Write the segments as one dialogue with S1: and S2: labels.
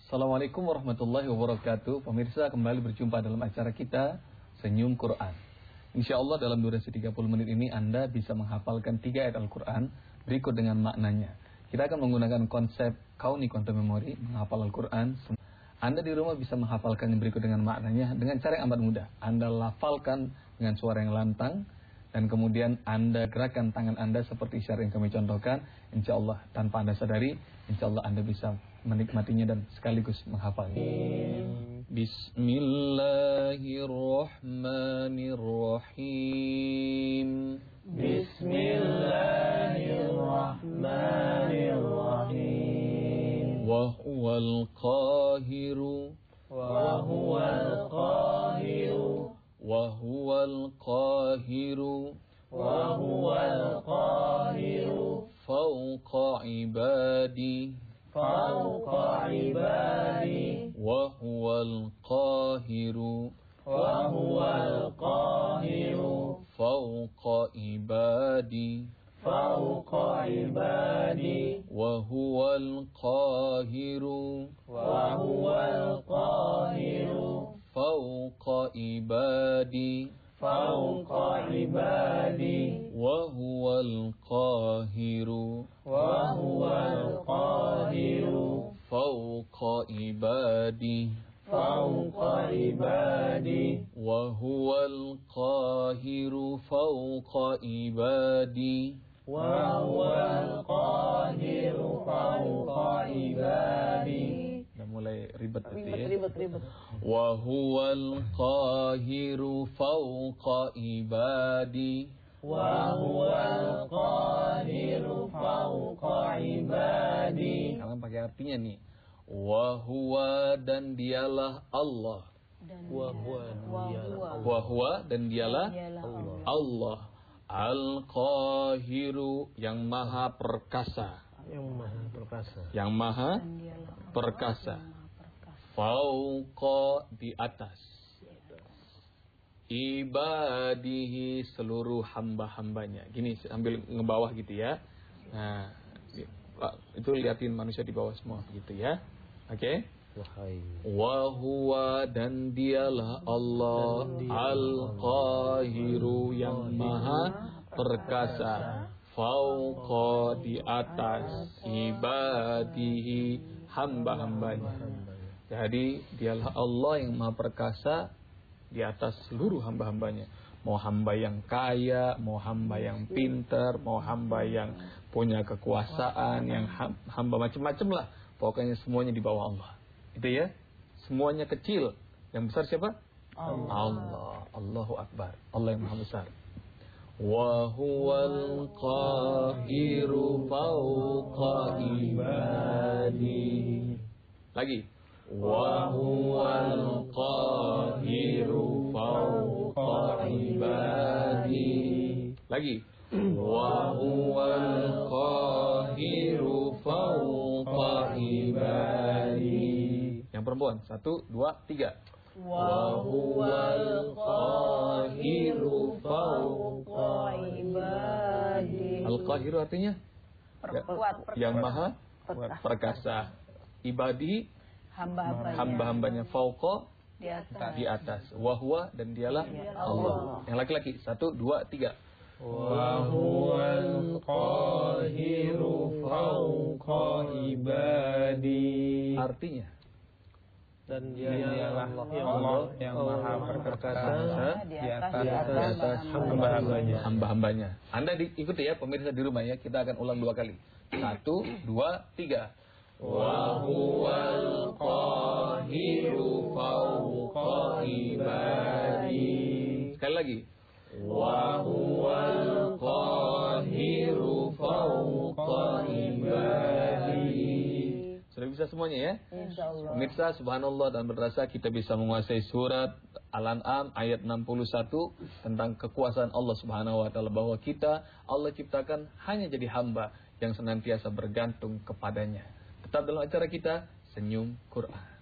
S1: Assalamualaikum warahmatullahi wabarakatuh. Pemirsa, kembali berjumpa dalam acara kita Senyum Quran. Insya Allah dalam durasi 30 menit ini Anda bisa menghafalkan 3 ayat Al-Quran berikut dengan maknanya. Kita akan menggunakan konsep Kauni Quantum Memory, menghafal Al-Quran. Anda di rumah bisa menghafalkan yang berikut dengan maknanya dengan cara yang amat mudah. Anda lafalkan dengan suara yang lantang, dan kemudian Anda gerakkan tangan Anda seperti isyarat yang kami contohkan. Insya Allah tanpa Anda sadari, insya Allah Anda bisa menikmatinya dan sekaligus menghafalnya. Bismillahirrahmanirrahim.
S2: Bismillahirrahmanirrahim.
S1: Wahuwal qahiru.
S2: Wahuwal qahiru.
S1: Wahuwal qahiru.
S2: Wahuwal qahiru.
S1: Fawqa ibadi.
S2: Fawqa ibadi.
S1: Wahuwal qahiru.
S2: Wahuwal qahiru.
S1: Fawqa ibadi.
S2: Fawqa ibadi.
S1: Wahuwal qahiru.
S2: Wahuwal qahiru.
S1: Fawqa ibadi.
S2: Fawqa ibadi.
S1: Wahuwal qahiru.
S2: Wahuwal qahiru.
S1: Fawqa ibadi.
S2: Fawqa ibadi.
S1: Wahuwal qahiru fawqa ibadi.
S2: Wahuwal qahiru fawqa ibadi.
S1: Udah mulai ribet berarti ya.
S2: Ribet.
S1: Wahuwal qahiru fawqa ibadi.
S2: Wahuwal qahiru fawqa ibadi.
S1: Kalian pakai artinya nih. Wahuwa dan dialah Allah. Wahuwa dan dialah Allah. Al-Qahiru yang maha perkasa. Yang maha perkasa. Fauqa di atas. Ibadihi seluruh hamba-hambanya. Gini sambil ngebawah gitu ya. Nah, itu liatin manusia di bawah semua gitu ya. Oke. Wahuwa dan dialah Allah Al-Qahiru yang maha perkasa. Fauqa di atas ibadihi hamba-hambanya. Jadi dialah Allah yang maha perkasa di atas seluruh hamba-hambanya. Mau hamba yang kaya, mau hamba yang pintar, mau hamba yang punya kekuasaan, yang hamba macam-macam lah. Pokoknya semuanya di bawah Allah. Itu ya. Semuanya kecil. Yang besar siapa? Allah. Allahu Akbar. Allah yang maha besar. Wa huwal qahiru fawqa ibadi. Lagi. Wa huwal qahiru fawqa ibadi. Lagi. Wa huwal qahiru fawqa ibadi. Yang perempuan 1, 2, 3.
S2: Wa huwal qahiru fawqa ibadi.
S1: Al-Qahiru artinya
S2: Perkuat.
S1: yang maha perkasa. Ibadi hamba-hambanya. Fauqa di atas. Wahwa dan dialah Allah. Yang laki-laki 1, 2, 3.
S2: Wa huwal qahiru fawqa ibadi.
S1: Artinya
S3: dan dialah Allah yang maha perkasa di atas
S1: hamba-hambanya. Anda ikuti ya pemirsa di rumah ya. Kita akan ulang 2 kali. 1, 2, 3.
S2: Wa huwal qahiru fawqa ibadi.
S1: Sekali lagi.
S2: Wa huwal qahiru fawqa ibadi.
S1: Sudah bisa semuanya ya?
S2: Insyaallah.
S1: Pemirsa, subhanallah dan berasa kita bisa menguasai surat Al-An'am ayat 61 tentang kekuasaan Allah Subhanahu wa taala, bahwa kita Allah ciptakan hanya jadi hamba yang senantiasa bergantung kepadanya. Tetap dalam acara kita Senyum Quran.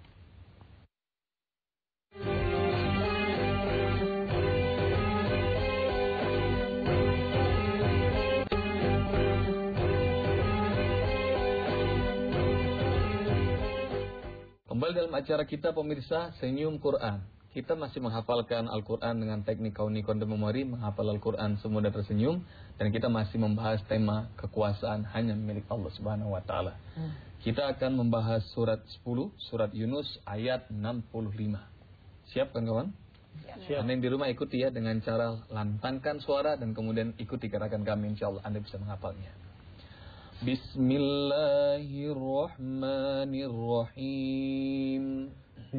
S1: Kembali dalam acara kita pemirsa Senyum Quran. Kita masih menghafalkan Al-Quran dengan teknik kauni kondom memori, menghafal Al-Quran semudah tersenyum, dan kita masih membahas tema kekuasaan hanya milik Allah Subhanahu wa taala. Kita akan membahas surat 10, surat Yunus ayat 65. Siap kawan-kawan? Siap. Anda yang di rumah ikuti ya dengan cara lantangkan suara dan kemudian ikuti gerakan kami, insyaallah Anda bisa menghafalnya. Bismillahirrahmanirrahim.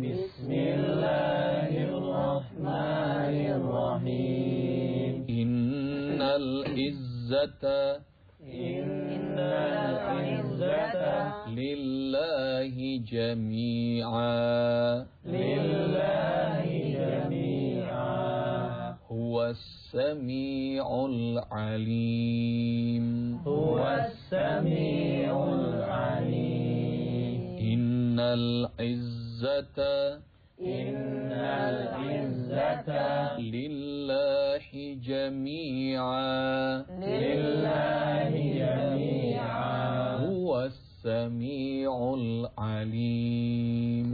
S2: Bismillahirrahmanirrahim.
S1: Innal izzata lillahi jami'a huwas sami'ul alim. Innal izzata lillahi jami'a huwas sami'ul alim.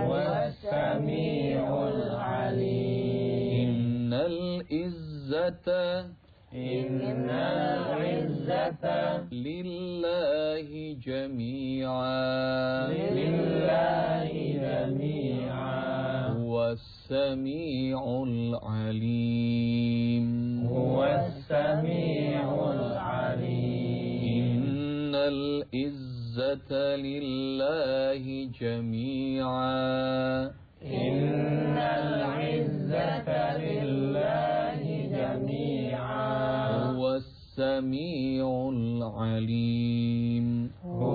S1: Innal izzata lillahi jami'a huwas sami'ul alim. Innal izzata lillahi jami'a huwas sami'ul alim.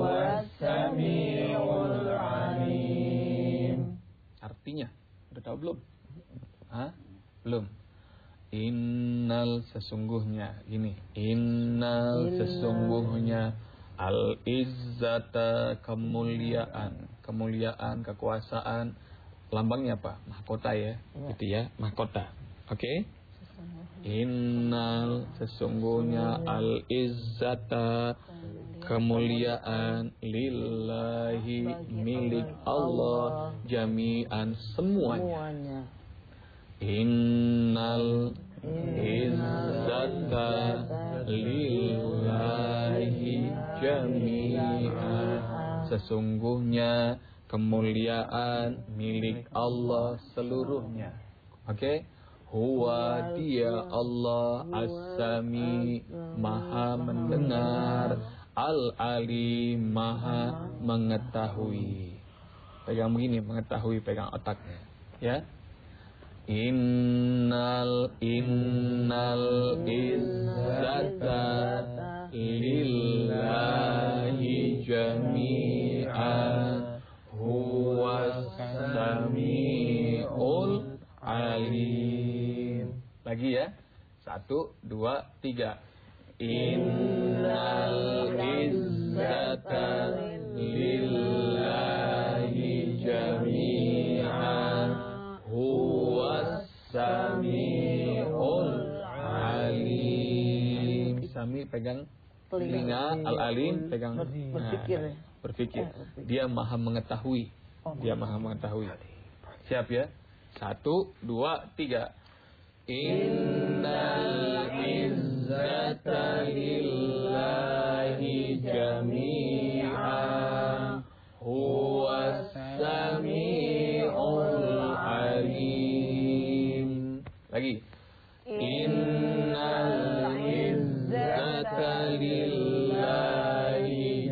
S1: Artinya udah tahu belum? Belum. Innal sesungguhnya ini. Innal sesungguhnya al-izzata kemuliaan, kekuasaan. Lambangnya apa? Mahkota ya. Gitu ya, mahkota. Oke? Innal sesungguhnya al-izzata kemuliaan lillahi milik Allah jami'an semuanya. Innal izzata lillahi jami'an sesungguhnya kemuliaan milik Allah seluruhnya. Oke? Huwa dia Allah as-sami maha mendengar, al-alim maha mengetahui. Pegang begini, mengetahui, pegang otaknya. Ya. Innal izzata lillahi jami'an huwas sami'ul alim. Lagi ya. 1, 2, 3. Innal izzata lillahi jami'an huwas sami'ul alim. Sami pegang telinga, al-alim pegang berpikir. Dia maha mengetahui. Dia maha mengetahui. Siap ya? 1, 2, 3. Innal izzata lillahi jami'an huwas sami'ul alim. Lagi. Innal izzata lillahi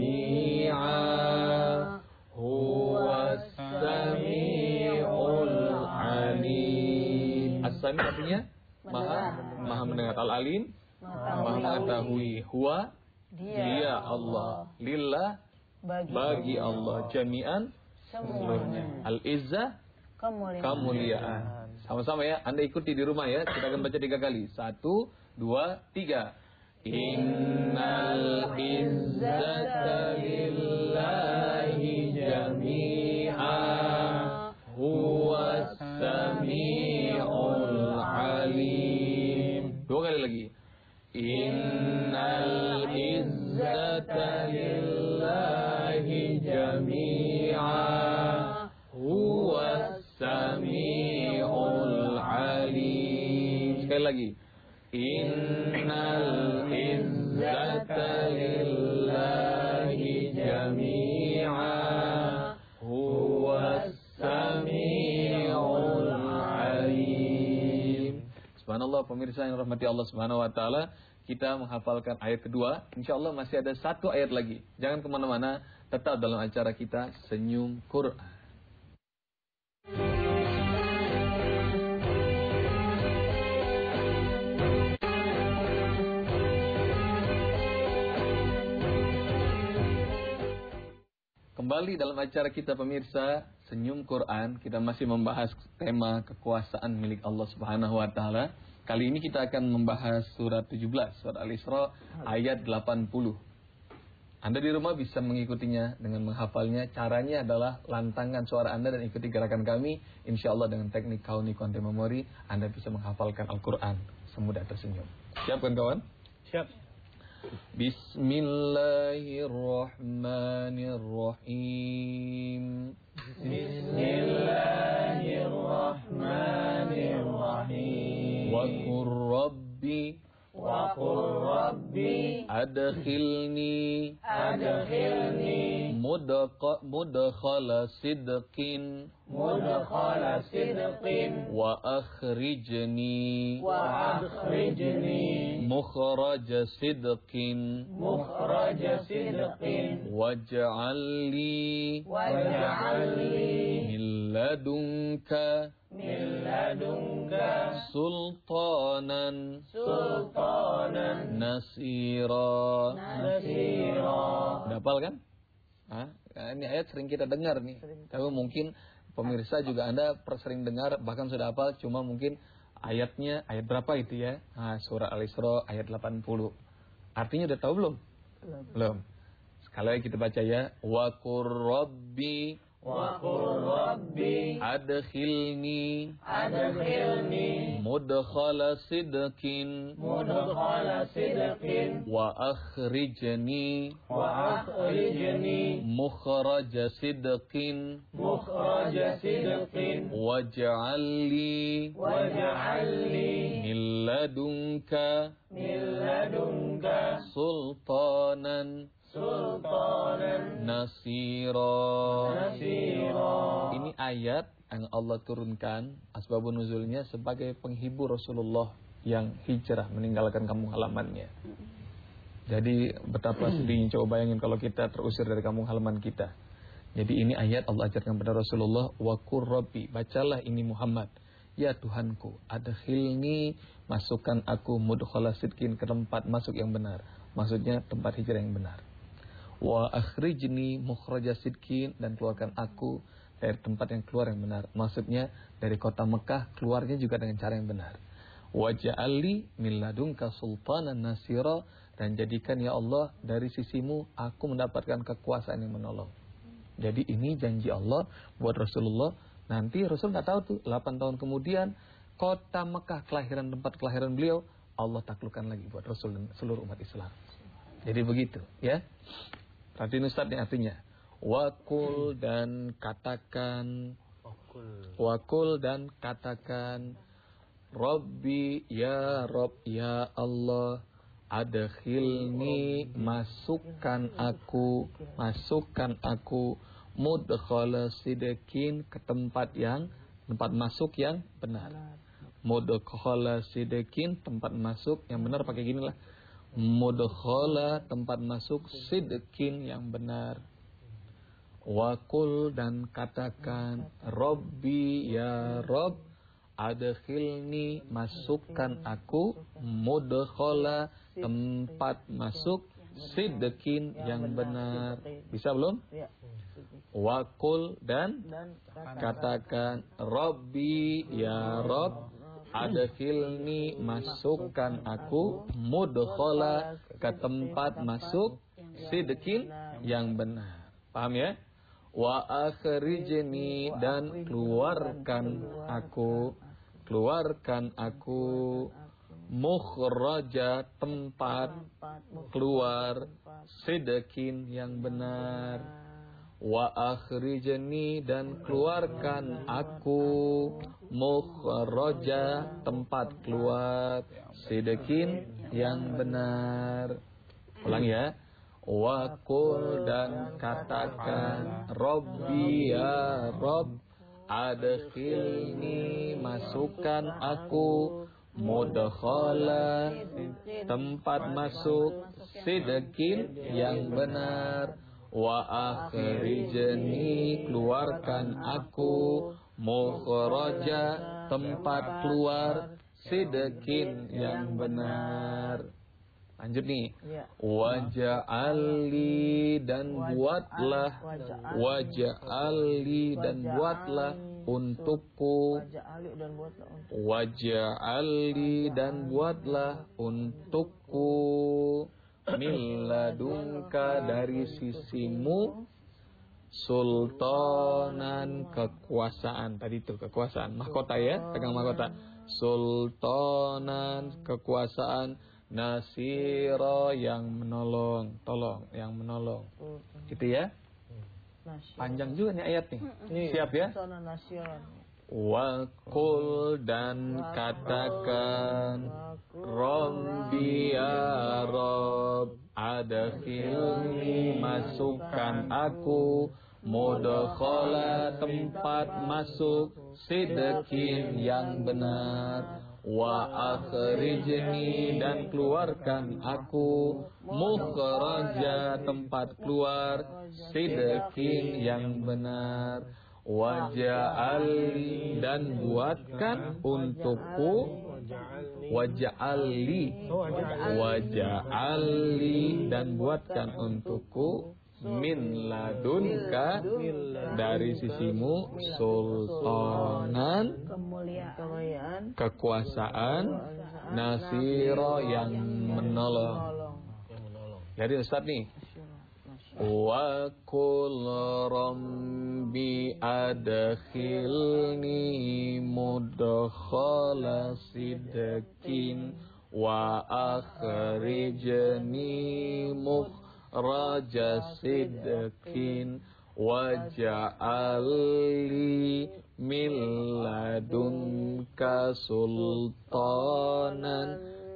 S1: jami'an huwas sami'ul alim. As-sami artinya maha mendengar. Al-alim maha mengetahui. Huwa dia Allah. Lillah bagi Allah. Jami'an seluruhnya. Al-izzah kemuliaan. Sama-sama ya. Anda ikuti di rumah ya. Kita akan baca 3 kali. 1, 2, 3. Innal izzata lillahi jami'an huwas sami'ul alim. 2 kali lagi. Innal izzata izzata lillahi jami'a huwas sami'ul alim. Sekali lagi. Innal izzata lillahi jami'a huwas sami'ul alim. Subhanallah, pemirsa yang rahmati Allah Subhanahu wa taala, kita menghafalkan ayat kedua. Insyaallah masih ada satu ayat lagi. Jangan kemana-mana, tetap dalam acara kita Senyum Quran. Kembali dalam acara kita pemirsa Senyum Quran, kita masih membahas tema kekuasaan milik Allah Subhanahu wa taala. Kali ini kita akan membahas surat 17, surat Al-Isra ayat 80. Anda di rumah bisa mengikutinya dengan menghafalnya. Caranya adalah lantangkan suara Anda dan ikuti gerakan kami. Insyaallah dengan teknik Kauni Konte Memori Anda bisa menghafalkan Al-Quran semudah tersenyum. Siap kan kawan?
S3: Siap.
S1: Bismillahirrahmanirrahim.
S2: Bismillahirrahmanirrahim.
S1: Wa qur rabbi adkhilni mudkhala sidqin wa akhrijni mukhraja sidqin waj'al li min ladunka sultanan nasira. Udah hafal kan? Ini ayat sering kita dengar nih. Tapi mungkin pemirsa juga Anda sering dengar, bahkan sudah hafal, cuma mungkin ayatnya ayat berapa itu ya? Surah Al-Isra ayat 80. Artinya udah tahu belum? Belum. Sekali lagi kita baca ya. Wa qur rabbi adkhilni mudkhala sidqin wa akhrijni mukhraja sidqin waj'al li min ladunka sultanan nasira. Ini ayat yang Allah turunkan asbabun nuzulnya sebagai penghibur Rasulullah yang hijrah meninggalkan kampung halamannya. Jadi betapa sedihnya, coba bayangin kalau kita terusir dari kampung halaman kita. Jadi ini ayat Allah ajarkan kepada Rasulullah, wa qur rabbi, bacalah ini Muhammad, ya Tuhanku, adkhilni, masukkan aku mudkhala sidqin, ke tempat masuk yang benar. Maksudnya tempat hijrah yang benar. Wa akhrijni mukhraja sidqin, dan keluarkan aku dari tempat yang keluar yang benar. Maksudnya dari kota Mekah keluarnya juga dengan cara yang benar. Waj'alli min ladunka sultanan nasira, dan jadikan ya Allah dari sisimu aku mendapatkan kekuasaan yang menolong. Jadi ini janji Allah buat Rasulullah. Nanti Rasul nggak tahu tuh 8 tahun kemudian kota Mekah, tempat kelahiran beliau, Allah taklukkan lagi buat Rasul dan seluruh umat Islam. Jadi begitu ya. Perhatiin Ustaz nih artinya. Wakul dan katakan. Rabbi ya Rabb ya Allah, adkhilni, masukkan aku mudkhala sidqin, ke tempat masuk yang benar. Mudkhala sidqin, tempat masuk yang benar, pakai gini lah. Mudkhala, tempat masuk, sidqin, yang benar. Wakul, dan katakan, Rabbi ya Rabb, adkhilni, masukkan aku, mudkhala, tempat masuk, sidqin, yang benar. Bisa belum? Wakul, dan katakan, Rabbi ya Rabb, adkhilni, masukkan aku, mudkhala, ke tempat masuk, sidqin, yang benar. Paham ya? Wa akhrijni, dan keluarkan aku, mukhraja tempat keluar, sidqin yang benar, wa akhrijni dan keluarkan aku, mukhraja tempat keluar, sidqin yang benar. Ulang ya. Wa qul dan katakan, Rabbi ya Rabb, adkhilni masukkan aku, mudkhala tempat masuk, sidqin yang benar, wa akhrijni keluarkan aku, mukhraja tempat keluar, sidqin yang benar. Lanjut nih. Waja'alli dan buatlah, waja'alli dan buatlah untukku, waja'alli dan buatlah untukku, min ladunka dari sisimu, sultanan kekuasaan. Tadi itu kekuasaan, mahkota ya, pegang mahkota. Sultanan kekuasaan, nasira yang menolong, tolong, yang menolong. Gitu ya. Panjang juga nih ayat nih. Siap ya? Wa qul dan katakan, Rabbi ya Rabb, adkhilni masukkan aku, mudkhala tempat masuk, sidqin yang benar, wa akhrijni dan keluarkan aku, mukhraja tempat keluar, sidqin yang benar, waja'alli dan buatkan untukku, waja'alli dan buatkan untukku, min ladunka dari sisimu, sultanan kekuasaan, nasira yang menolong. Jadi Ustaz nih, wa qul rabbi adkhilni mudkhala sidqin wa akhrijni mukhraja sidqin waja'alli min ladunka sultanan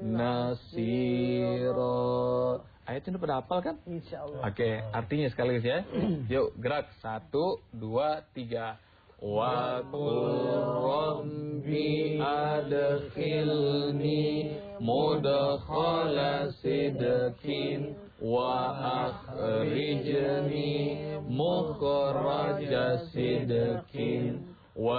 S1: nasira. Ayat ini pada hafal kan? Insyaallah. Oke, artinya sekali lagi ya. Yuk gerak, 1, 2, 3. Wa qul rabbi adkhilni mudkhala sidqin wa akhrijni mukhraja sidqin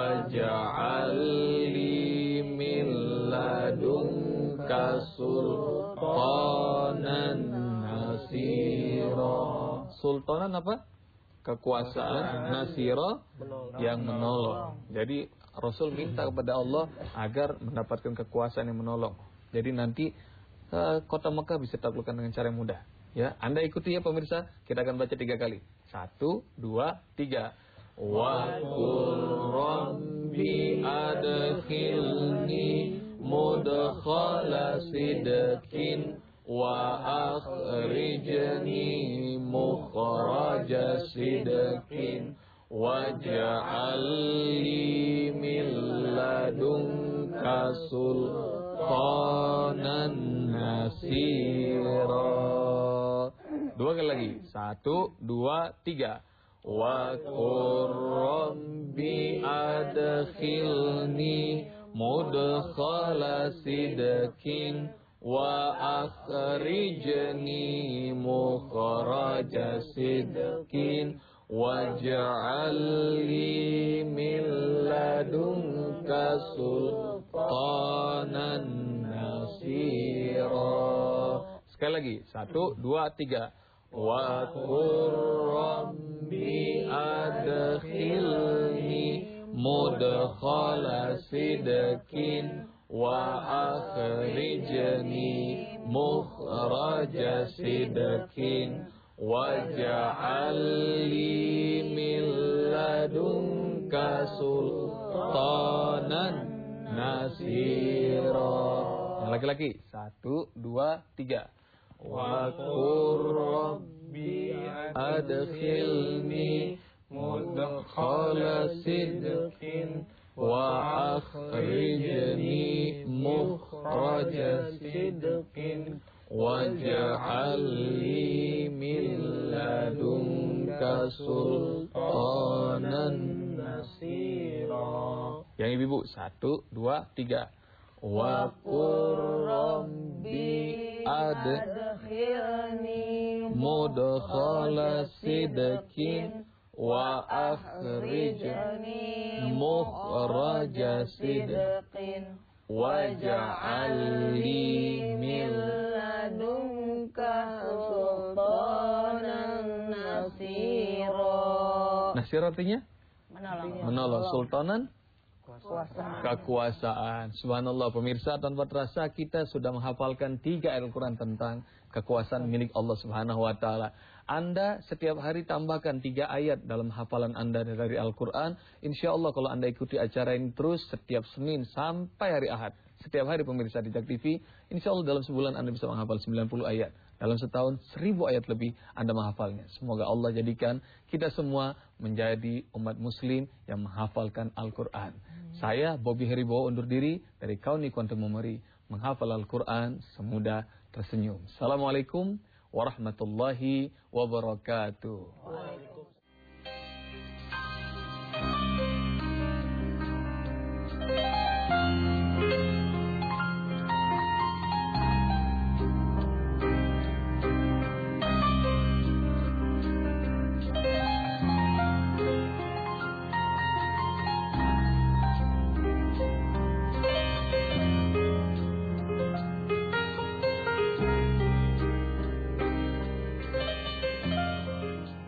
S1: waj'alni min ladunka sultanan nasira. Sultanan apa? Kekuasaan, nasira yang menolong. Jadi Rasul minta kepada Allah agar mendapatkan kekuasaan yang menolong. Jadi nanti kota Mekah bisa ditaklukkan dengan cara yang mudah. Ya, Anda ikuti ya pemirsa. Kita akan baca 3 kali. 1, 2, 3. Wa qul rabbi adkhilni mudkhala sidqin wa akhrijni mukhraja sidqin waj'alni min ladunka sultanan nasira. 2 kali lagi. 1, 2, 3. Wa qur rabbi adkhilni mudkhala sidqin wa akhrijni mukhraja sidqin waj'alni min ladunka sultanan nasira. Sekali lagi, 1, 2, 3. Wa qur rabbi adkhilni mudkhala sidqin wa akhrijni mukhraja sidqin waj'alni min ladunka sultanan nasira. Yang laki-laki. 1, 2, 3. Wa qur rabbi adkhilni mudkhala sidqin wa akhrijni mukhraja sidqin waj'al li min ladunka sultanan nasira. Yang ibu-ibu 1, 2, 3. Wa qur rabbi adkhilni mudkhala sidqin wa akhrijni mukhraja sidqin waj'al li min ladunka sultanan nasira. Nasira artinya? Menolong. Sultanan? Kekuasaan. Subhanallah pemirsa, tanpa terasa kita sudah menghafalkan 3 ayat Al-Quran tentang kekuasaan milik Allah Subhanahu wa taala. Anda setiap hari tambahkan 3 ayat dalam hafalan Anda dari Al-Quran. Insya Allah kalau Anda ikuti acara ini terus setiap Senin sampai hari Ahad, setiap hari pemirsa di Jak TV, insya Allah dalam sebulan Anda bisa menghafal 90 ayat. Dalam setahun 1000 ayat lebih Anda menghafalnya. Semoga Allah jadikan kita semua menjadi umat muslim yang menghafalkan Al-Quran. Saya Bobby Heribawa undur diri dari Kauni Quantum Memory, menghafal Al-Quran semudah tersenyum. Assalamualaikum warahmatullahi wabarakatuh.